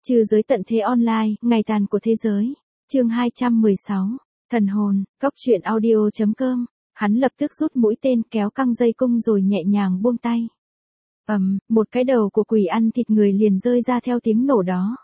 Trừ giới tận thế online, ngày tàn của thế giới. Chương 216. Thần hồn, Cóc truyện audio.com. Hắn lập tức rút mũi tên kéo căng dây cung rồi nhẹ nhàng buông tay. Một cái đầu của quỷ ăn thịt người liền rơi ra theo tiếng nổ đó.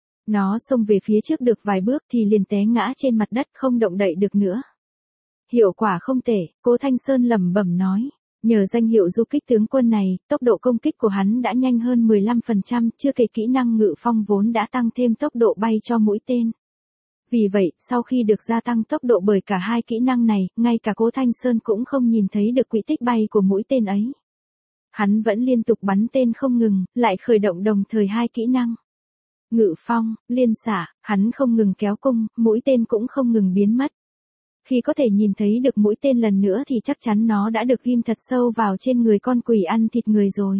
Nó xông về phía trước được vài bước thì liền té ngã trên mặt đất không động đậy được nữa. Hiệu quả không tệ, Cố Thanh Sơn lẩm bẩm nói. Nhờ danh hiệu du kích tướng quân này, tốc độ công kích của hắn đã nhanh hơn 15%, chưa kể kỹ năng ngự phong vốn đã tăng thêm tốc độ bay cho mũi tên. Vì vậy, sau khi được gia tăng tốc độ bởi cả hai kỹ năng này, ngay cả Cố Thanh Sơn cũng không nhìn thấy được quỹ tích bay của mũi tên ấy. Hắn vẫn liên tục bắn tên không ngừng, lại khởi động đồng thời hai kỹ năng. Ngự phong, liên xạ, hắn không ngừng kéo cung, mũi tên cũng không ngừng biến mất. Khi có thể nhìn thấy được mũi tên lần nữa thì chắc chắn nó đã được ghim thật sâu vào trên người con quỷ ăn thịt người rồi.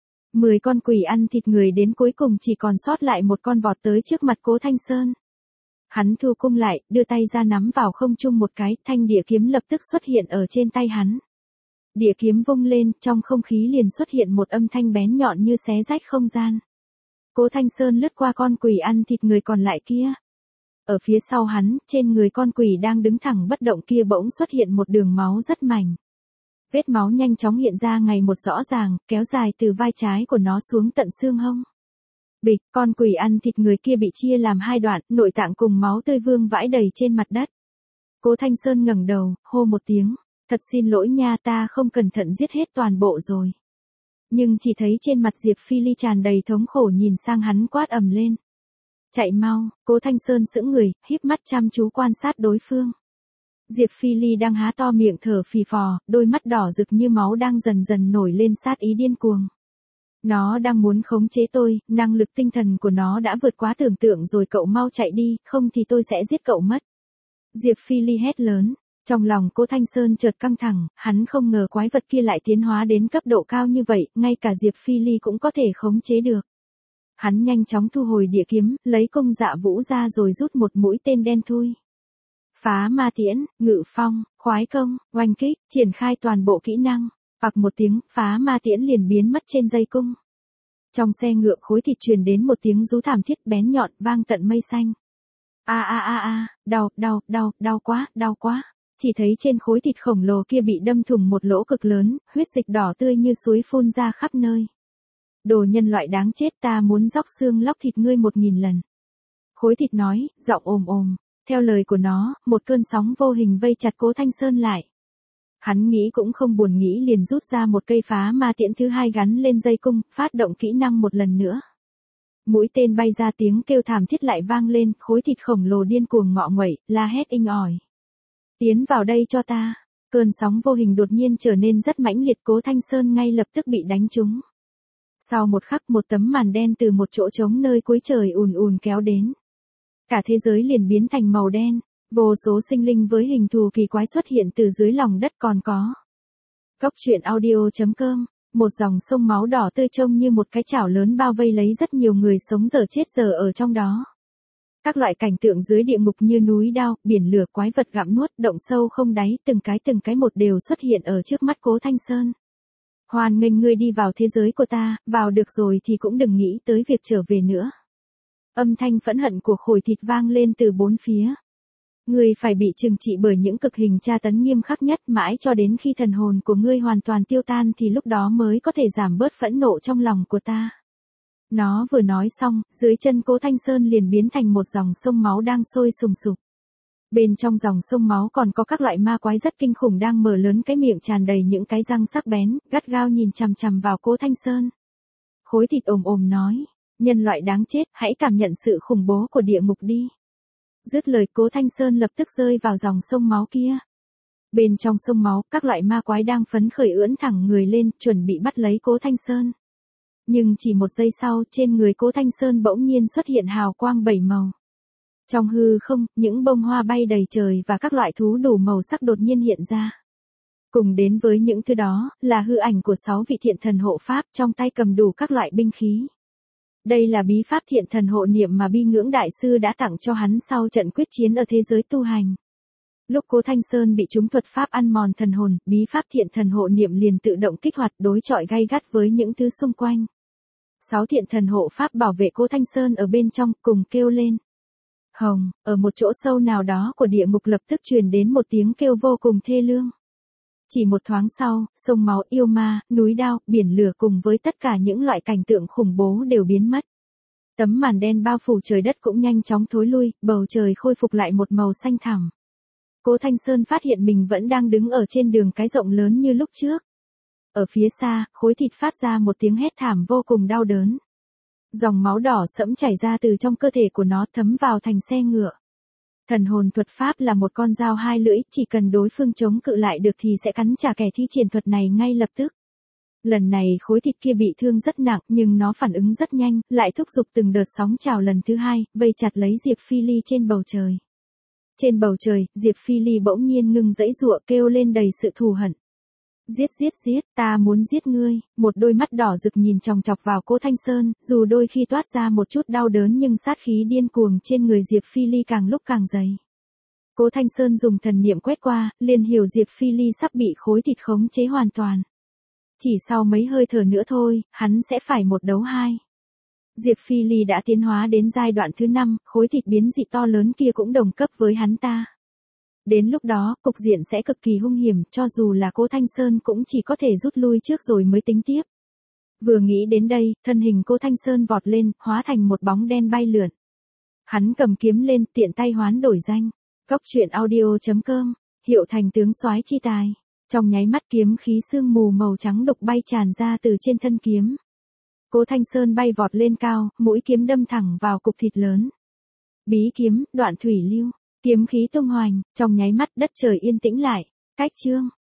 10 con quỷ ăn thịt người đến cuối cùng chỉ còn sót lại một con vọt tới trước mặt Cố Thanh Sơn. Hắn thu cung lại, đưa tay ra nắm vào không trung một cái, thanh địa kiếm lập tức xuất hiện ở trên tay hắn. Địa kiếm vung lên, trong không khí liền xuất hiện một âm thanh bén nhọn như xé rách không gian. Cố Thanh Sơn lướt qua con quỷ ăn thịt người còn lại kia. Ở phía sau hắn, trên người con quỷ đang đứng thẳng bất động kia bỗng xuất hiện một đường máu rất mảnh. Vết máu nhanh chóng hiện ra ngày một rõ ràng, kéo dài từ vai trái của nó xuống tận xương hông. Bịch, con quỷ ăn thịt người kia bị chia làm hai đoạn, nội tạng cùng máu tươi vương vãi đầy trên mặt đất. Cố Thanh Sơn ngẩng đầu, hô một tiếng, thật xin lỗi nha, ta không cẩn thận giết hết toàn bộ rồi. Nhưng chỉ thấy trên mặt Diệp Phi Ly tràn đầy thống khổ nhìn sang hắn quát ầm lên. Chạy mau, Cố Thanh Sơn sững người, híp mắt chăm chú quan sát đối phương. Diệp Phi Ly đang há to miệng thở phì phò, đôi mắt đỏ rực như máu đang dần dần nổi lên sát ý điên cuồng. Nó đang muốn khống chế tôi, năng lực tinh thần của nó đã vượt quá tưởng tượng rồi, cậu mau chạy đi, không thì tôi sẽ giết cậu mất. Diệp Phi Ly hét lớn, trong lòng Cố Thanh Sơn chợt căng thẳng, hắn không ngờ quái vật kia lại tiến hóa đến cấp độ cao như vậy, ngay cả Diệp Phi Ly cũng có thể khống chế được. Hắn nhanh chóng thu hồi địa kiếm, lấy cung dạ vũ ra rồi rút một mũi tên đen thui. Phá ma tiễn, ngự phong, khoái công, oanh kích, triển khai toàn bộ kỹ năng. Phặc một tiếng, phá ma tiễn liền biến mất trên dây cung. Trong xe ngựa khối thịt truyền đến một tiếng rú thảm thiết bén nhọn vang tận mây xanh. Đau quá. Chỉ thấy trên khối thịt khổng lồ kia bị đâm thủng một lỗ cực lớn, huyết dịch đỏ tươi như suối phun ra khắp nơi. Đồ nhân loại đáng chết, ta muốn róc xương lóc thịt ngươi 1000 lần. Khối thịt nói, giọng ồm ồm. Theo lời của nó, một cơn sóng vô hình vây chặt Cố Thanh Sơn lại. Hắn nghĩ cũng không buồn nghĩ liền rút ra một cây phá ma tiễn thứ hai gắn lên dây cung, phát động kỹ năng một lần nữa. Mũi tên bay ra, tiếng kêu thảm thiết lại vang lên, khối thịt khổng lồ điên cuồng ngọ nguậy, la hét inh ỏi. Tiến vào đây cho ta. Cơn sóng vô hình đột nhiên trở nên rất mãnh liệt, Cố Thanh Sơn ngay lập tức bị đánh trúng. Sau một khắc, một tấm màn đen từ một chỗ trống nơi cuối trời ùn ùn kéo đến. Cả thế giới liền biến thành màu đen, vô số sinh linh với hình thù kỳ quái xuất hiện từ dưới lòng đất còn có. Cóc truyện audio.com, một dòng sông máu đỏ tươi trông như một cái chảo lớn bao vây lấy rất nhiều người sống dở chết dở ở trong đó. Các loại cảnh tượng dưới địa ngục như núi đao, biển lửa, quái vật gặm nuốt, động sâu không đáy, từng cái một đều xuất hiện ở trước mắt Cố Thanh Sơn. Hoan nghênh ngươi đi vào thế giới của ta, vào được rồi thì cũng đừng nghĩ tới việc trở về nữa. Âm thanh phẫn hận của khối thịt vang lên từ bốn phía. Ngươi phải bị trừng trị bởi những cực hình tra tấn nghiêm khắc nhất, mãi cho đến khi thần hồn của ngươi hoàn toàn tiêu tan thì lúc đó mới có thể giảm bớt phẫn nộ trong lòng của ta. Nó vừa nói xong, dưới chân Cố Thanh Sơn liền biến thành một dòng sông máu đang sôi sùng sục. Bên trong dòng sông máu còn có các loại ma quái rất kinh khủng đang mở lớn cái miệng tràn đầy những cái răng sắc bén, gắt gao nhìn chằm chằm vào Cố Thanh Sơn. Khối thịt ồm ồm nói, nhân loại đáng chết, hãy cảm nhận sự khủng bố của địa ngục đi. Dứt lời, Cố Thanh Sơn lập tức rơi vào dòng sông máu kia. Bên trong sông máu, các loại ma quái đang phấn khởi ưỡn thẳng người lên, chuẩn bị bắt lấy Cố Thanh Sơn. Nhưng chỉ một giây sau, trên người Cố Thanh Sơn bỗng nhiên xuất hiện hào quang 7 màu. Trong hư không, những bông hoa bay đầy trời và các loại thú đủ màu sắc đột nhiên hiện ra. Cùng đến với những thứ đó, là hư ảnh của 6 vị thiện thần hộ pháp, trong tay cầm đủ các loại binh khí. Đây là bí pháp thiện thần hộ niệm mà Bi Ngưỡng Đại Sư đã tặng cho hắn sau trận quyết chiến ở thế giới tu hành. Lúc Cố Thanh Sơn bị trúng thuật pháp ăn mòn thần hồn, bí pháp thiện thần hộ niệm liền tự động kích hoạt, đối chọi gay gắt với những thứ xung quanh. 6 thiện thần hộ pháp bảo vệ Cố Thanh Sơn ở bên trong, cùng kêu lên. Hồng, ở một chỗ sâu nào đó của địa ngục lập tức truyền đến một tiếng kêu vô cùng thê lương. Chỉ một thoáng sau, sông máu, yêu ma, núi đao, biển lửa cùng với tất cả những loại cảnh tượng khủng bố đều biến mất. Tấm màn đen bao phủ trời đất cũng nhanh chóng thối lui, bầu trời khôi phục lại một màu xanh thẳm. Cố Thanh Sơn phát hiện mình vẫn đang đứng ở trên đường cái rộng lớn như lúc trước. Ở phía xa, khối thịt phát ra một tiếng hét thảm vô cùng đau đớn. Dòng máu đỏ sẫm chảy ra từ trong cơ thể của nó thấm vào thành xe ngựa. Thần hồn thuật pháp là một con dao hai lưỡi, chỉ cần đối phương chống cự lại được thì sẽ cắn trả kẻ thi triển thuật này ngay lập tức. Lần này khối thịt kia bị thương rất nặng nhưng nó phản ứng rất nhanh, lại thúc giục từng đợt sóng trào lần thứ hai, vây chặt lấy Diệp Phi Ly trên bầu trời. Trên bầu trời, Diệp Phi Ly bỗng nhiên ngưng dãy giụa kêu lên đầy sự thù hận. Giết giết giết, ta muốn giết ngươi, một đôi mắt đỏ rực nhìn chòng chọc vào Cố Thanh Sơn, dù đôi khi toát ra một chút đau đớn nhưng sát khí điên cuồng trên người Diệp Phi Ly càng lúc càng dày. Cố Thanh Sơn dùng thần niệm quét qua, liền hiểu Diệp Phi Ly sắp bị khối thịt khống chế hoàn toàn. Chỉ sau mấy hơi thở nữa thôi, hắn sẽ phải một đấu hai. Diệp Phi Ly đã tiến hóa đến giai đoạn thứ 5, khối thịt biến dị to lớn kia cũng đồng cấp với hắn ta. Đến lúc đó, cục diện sẽ cực kỳ hung hiểm, cho dù là Cố Thanh Sơn cũng chỉ có thể rút lui trước rồi mới tính tiếp. Vừa nghĩ đến đây, thân hình Cố Thanh Sơn vọt lên, hóa thành một bóng đen bay lượn. Hắn cầm kiếm lên, tiện tay hoán đổi danh. Cóc truyện audio.com, hiệu thành tướng soái chi tài. Trong nháy mắt kiếm khí sương mù màu trắng đục bay tràn ra từ trên thân kiếm. Cố Thanh Sơn bay vọt lên cao, mũi kiếm đâm thẳng vào cục thịt lớn. Bí kiếm, đoạn thủy lưu. Kiếm khí tung hoành, trong nháy mắt đất trời yên tĩnh lại. Cách chương.